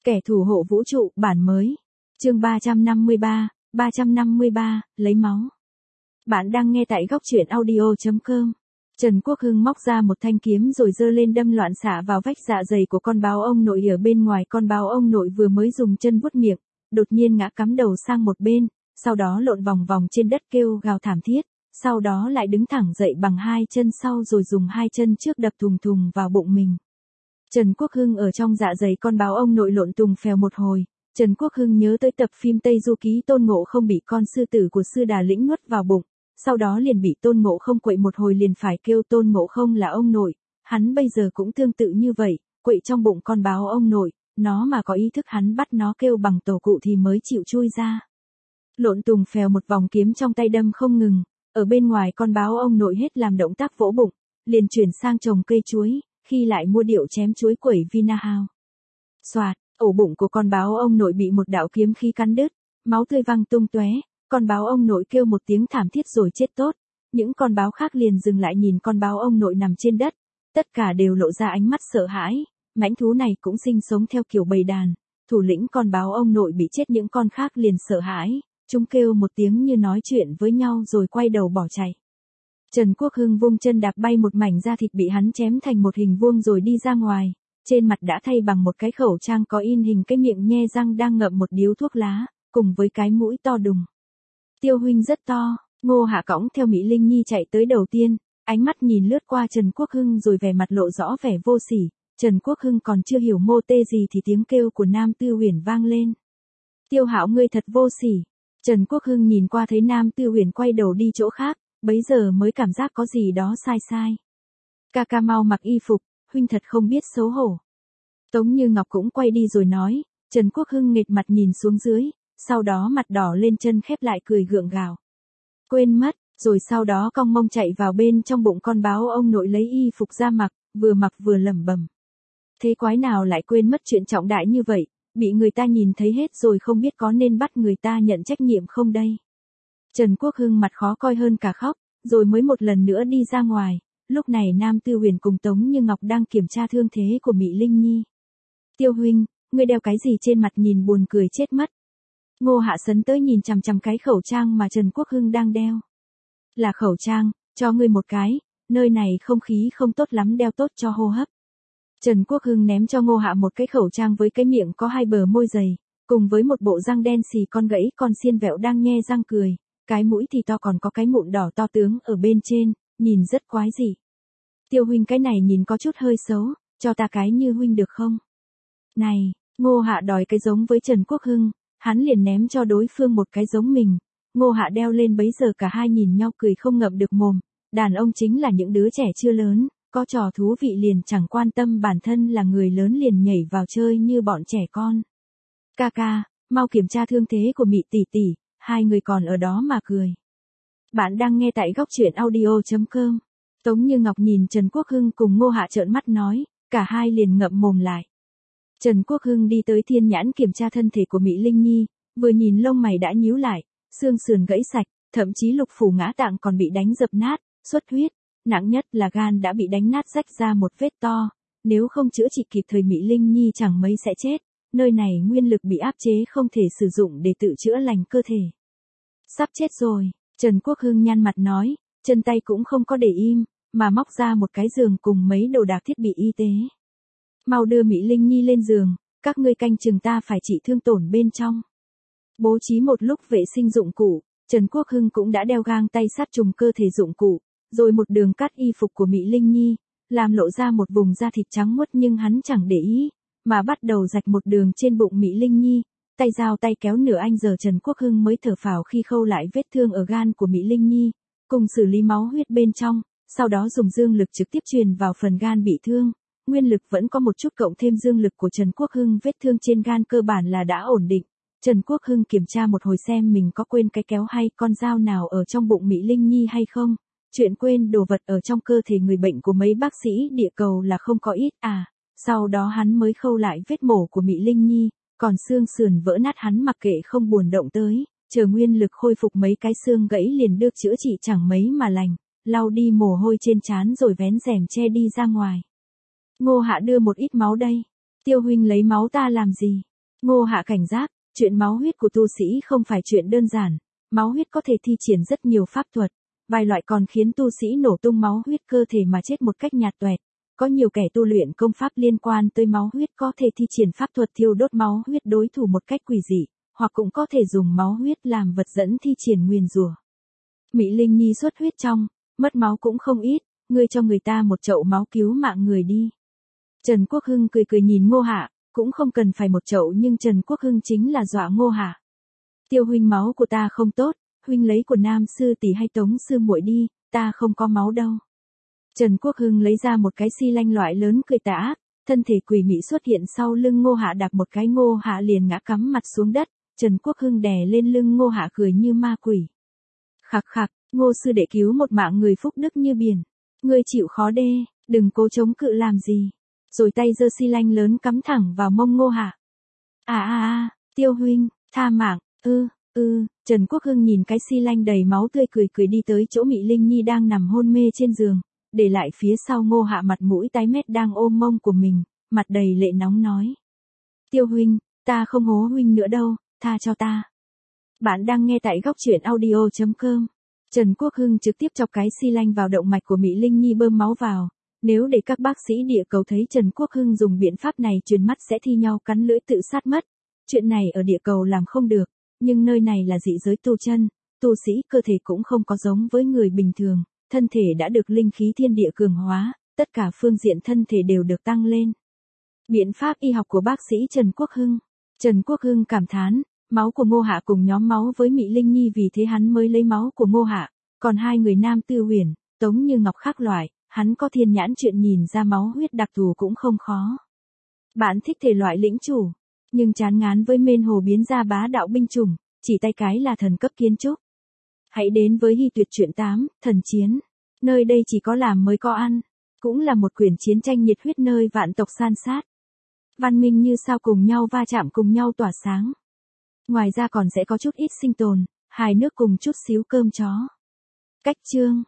Kẻ thủ hộ vũ trụ, bản mới. Chương 353, lấy máu. Bạn đang nghe tại góc truyện audio.com. Trần Quốc Hưng móc ra một thanh kiếm rồi giơ lên đâm loạn xạ vào vách dạ dày của con báo ông nội ở bên ngoài. Con báo ông nội vừa mới dùng chân vuốt miệng, đột nhiên ngã cắm đầu sang một bên, sau đó lộn vòng vòng trên đất kêu gào thảm thiết, sau đó lại đứng thẳng dậy bằng hai chân sau rồi dùng hai chân trước đập thùng thùng vào bụng mình. Trần Quốc Hưng ở trong dạ dày con báo ông nội lộn tùng phèo một hồi, Trần Quốc Hưng nhớ tới tập phim Tây Du Ký Tôn Ngộ Không bị con sư tử của sư Đà Lĩnh nuốt vào bụng, sau đó liền bị Tôn Ngộ Không quậy một hồi liền phải kêu Tôn Ngộ Không là ông nội, hắn bây giờ cũng tương tự như vậy, quậy trong bụng con báo ông nội, nó mà có ý thức hắn bắt nó kêu bằng tổ cụ thì mới chịu chui ra. Lộn tùng phèo một vòng kiếm trong tay đâm không ngừng, ở bên ngoài con báo ông nội hết làm động tác vỗ bụng, liền chuyển sang trồng cây chuối, khi lại mua điệu chém chuối quẩy Vinahao. Soạt, ổ bụng của con báo ông nội bị một đạo kiếm khí cắn đứt, máu tươi văng tung tóe, con báo ông nội kêu một tiếng thảm thiết rồi chết tốt. Những con báo khác liền dừng lại nhìn con báo ông nội nằm trên đất, tất cả đều lộ ra ánh mắt sợ hãi, mãnh thú này cũng sinh sống theo kiểu bầy đàn, thủ lĩnh con báo ông nội bị chết những con khác liền sợ hãi, chúng kêu một tiếng như nói chuyện với nhau rồi quay đầu bỏ chạy. Trần Quốc Hưng vung chân đạp bay một mảnh da thịt bị hắn chém thành một hình vuông rồi đi ra ngoài, trên mặt đã thay bằng một cái khẩu trang có in hình cái miệng nhe răng đang ngậm một điếu thuốc lá, cùng với cái mũi to đùng. Tiêu huynh rất to, Ngô Hạ cõng theo Mỹ Linh Nhi chạy tới đầu tiên, ánh mắt nhìn lướt qua Trần Quốc Hưng rồi vẻ mặt lộ rõ vẻ vô sỉ, Trần Quốc Hưng còn chưa hiểu mô tê gì thì tiếng kêu của Nam Tư Huyền vang lên. Tiêu Hạo ngươi thật vô sỉ. Trần Quốc Hưng nhìn qua thấy Nam Tư Huyền quay đầu đi chỗ khác, bấy giờ mới cảm giác có gì đó sai sai. Ca ca mau mặc y phục, huynh thật không biết xấu hổ. Tống Như Ngọc cũng quay đi rồi nói, Trần Quốc Hưng nghệt mặt nhìn xuống dưới, sau đó mặt đỏ lên chân khép lại cười gượng gạo. Quên mất, rồi sau đó cong mông chạy vào bên trong bụng con báo ông nội lấy y phục ra mặc vừa lẩm bẩm. Thế quái nào lại quên mất chuyện trọng đại như vậy, bị người ta nhìn thấy hết rồi không biết có nên bắt người ta nhận trách nhiệm không đây. Trần Quốc Hưng mặt khó coi hơn cả khóc, rồi mới một lần nữa đi ra ngoài, lúc này Nam Tư Huyền cùng Tống Như Ngọc đang kiểm tra thương thế của Mỹ Linh Nhi. Tiêu huynh, ngươi đeo cái gì trên mặt nhìn buồn cười chết mất. Ngô Hạ sấn tới nhìn chằm chằm cái khẩu trang mà Trần Quốc Hưng đang đeo. Là khẩu trang, cho ngươi một cái, nơi này không khí không tốt lắm đeo tốt cho hô hấp. Trần Quốc Hưng ném cho Ngô Hạ một cái khẩu trang với cái miệng có hai bờ môi dày, cùng với một bộ răng đen xì con gãy con xiên vẹo đang nhe răng cười, cái mũi thì to còn có cái mụn đỏ to tướng ở bên trên, nhìn rất quái dị. Tiêu huynh cái này nhìn có chút hơi xấu, cho ta cái như huynh được không? Này, Ngô Hạ đòi cái giống với Trần Quốc Hưng, hắn liền ném cho đối phương một cái giống mình. Ngô Hạ đeo lên bấy giờ cả hai nhìn nhau cười không ngậm được mồm, đàn ông chính là những đứa trẻ chưa lớn, có trò thú vị liền chẳng quan tâm bản thân là người lớn liền nhảy vào chơi như bọn trẻ con. Ca ca, mau kiểm tra thương thế của Mị tỷ tỷ, hai người còn ở đó mà cười. Bạn đang nghe tại góc truyện audio.com. Tống Như Ngọc nhìn Trần Quốc Hưng cùng Ngô Hạ trợn mắt nói, cả hai liền ngậm mồm lại. Trần Quốc Hưng đi tới thiên nhãn kiểm tra thân thể của Mỹ Linh Nhi, vừa nhìn lông mày đã nhíu lại, xương sườn gãy sạch, thậm chí lục phủ ngã tạng còn bị đánh dập nát, xuất huyết, nặng nhất là gan đã bị đánh nát rách ra một vết to, nếu không chữa trị kịp thời Mỹ Linh Nhi chẳng mấy sẽ chết, nơi này nguyên lực bị áp chế không thể sử dụng để tự chữa lành cơ thể. Sắp chết rồi, Trần Quốc Hưng nhăn mặt nói, chân tay cũng không có để im, mà móc ra một cái giường cùng mấy đồ đạc thiết bị y tế. Mau đưa Mỹ Linh Nhi lên giường, các ngươi canh chừng ta phải trị thương tổn bên trong. Bố trí một lúc vệ sinh dụng cụ, Trần Quốc Hưng cũng đã đeo găng tay sát trùng cơ thể dụng cụ, rồi một đường cắt y phục của Mỹ Linh Nhi, làm lộ ra một vùng da thịt trắng muốt nhưng hắn chẳng để ý, mà bắt đầu rạch một đường trên bụng Mỹ Linh Nhi, tay dao tay kéo nửa anh giờ Trần Quốc Hưng mới thở phào khi khâu lại vết thương ở gan của Mỹ Linh Nhi, cùng xử lý máu huyết bên trong, sau đó dùng dương lực trực tiếp truyền vào phần gan bị thương. Nguyên lực vẫn có một chút cộng thêm dương lực của Trần Quốc Hưng, vết thương trên gan cơ bản là đã ổn định. Trần Quốc Hưng kiểm tra một hồi xem mình có quên cái kéo hay con dao nào ở trong bụng Mỹ Linh Nhi hay không. Chuyện quên đồ vật ở trong cơ thể người bệnh của mấy bác sĩ địa cầu là không có ít à. Sau đó hắn mới khâu lại vết mổ của Mỹ Linh Nhi, còn xương sườn vỡ nát hắn mặc kệ không buồn động tới, chờ nguyên lực khôi phục mấy cái xương gãy liền được chữa trị chẳng mấy mà lành, lau đi mồ hôi trên trán rồi vén rèm che đi ra ngoài. Ngô Hạ đưa một ít máu đây. Tiêu huynh lấy máu ta làm gì? Ngô Hạ cảnh giác, chuyện máu huyết của tu sĩ không phải chuyện đơn giản, máu huyết có thể thi triển rất nhiều pháp thuật, vài loại còn khiến tu sĩ nổ tung máu huyết cơ thể mà chết một cách nhạt toẹt. Có nhiều kẻ tu luyện công pháp liên quan tới máu huyết có thể thi triển pháp thuật thiêu đốt máu huyết đối thủ một cách quỷ dị, hoặc cũng có thể dùng máu huyết làm vật dẫn thi triển nguyền rủa. Mị Linh Nhi xuất huyết trong, mất máu cũng không ít, ngươi cho người ta một chậu máu cứu mạng người đi. Trần Quốc Hưng cười cười nhìn Ngô Hạ, cũng không cần phải một chậu nhưng Trần Quốc Hưng chính là dọa Ngô Hạ. Tiêu huynh máu của ta không tốt, huynh lấy của Nam sư tỷ hay Tống sư muội đi, ta không có máu đâu. Trần Quốc Hưng lấy ra một cái xi lanh loại lớn cười tà, thân thể quỷ mị xuất hiện sau lưng Ngô Hạ đạp một cái Ngô Hạ liền ngã cắm mặt xuống đất, Trần Quốc Hưng đè lên lưng Ngô Hạ cười như ma quỷ. Khặc khặc, Ngô sư đệ cứu một mạng người phúc đức như biển. Ngươi chịu khó đê, đừng cố chống cự làm gì. Rồi tay giơ xi lanh lớn cắm thẳng vào mông Ngô Hạ. Tiêu huynh, tha mạng, Trần Quốc Hưng nhìn cái xi lanh đầy máu tươi cười đi tới chỗ Mị Linh Nhi đang nằm hôn mê trên giường, để lại phía sau Ngô Hạ mặt mũi tái mét đang ôm mông của mình, mặt đầy lệ nóng nói. Tiêu huynh, ta không hố huynh nữa đâu, tha cho ta. Bạn đang nghe tại góc truyện audio.com. Trần Quốc Hưng trực tiếp chọc cái xi lanh vào động mạch của Mị Linh Nhi bơm máu vào. Nếu để các bác sĩ địa cầu thấy Trần Quốc Hưng dùng biện pháp này truyền mắt sẽ thi nhau cắn lưỡi tự sát mất. Chuyện này ở địa cầu làm không được, nhưng nơi này là dị giới tu chân, tu sĩ cơ thể cũng không có giống với người bình thường, thân thể đã được linh khí thiên địa cường hóa, tất cả phương diện thân thể đều được tăng lên. Biện pháp y học của bác sĩ Trần Quốc Hưng. Trần Quốc Hưng cảm thán, máu của Ngô Hạ cùng nhóm máu với Mị Linh Nhi vì thế hắn mới lấy máu của Ngô Hạ, còn hai người nam Tư Huyền, Tống Như Ngọc khác loại, hắn có thiên nhãn chuyện nhìn ra máu huyết đặc thù cũng không khó. Bạn thích thể loại lĩnh chủ, nhưng chán ngán với mên hồ biến ra bá đạo binh chủng, chỉ tay cái là thần cấp kiến trúc. Hãy đến với Hy Tuyệt truyện 8, Thần Chiến. Nơi đây chỉ có làm mới có ăn, cũng là một quyển chiến tranh nhiệt huyết nơi vạn tộc san sát. Văn minh như sao cùng nhau va chạm cùng nhau tỏa sáng. Ngoài ra còn sẽ có chút ít sinh tồn, hài nước cùng chút xíu cơm chó. Cách chương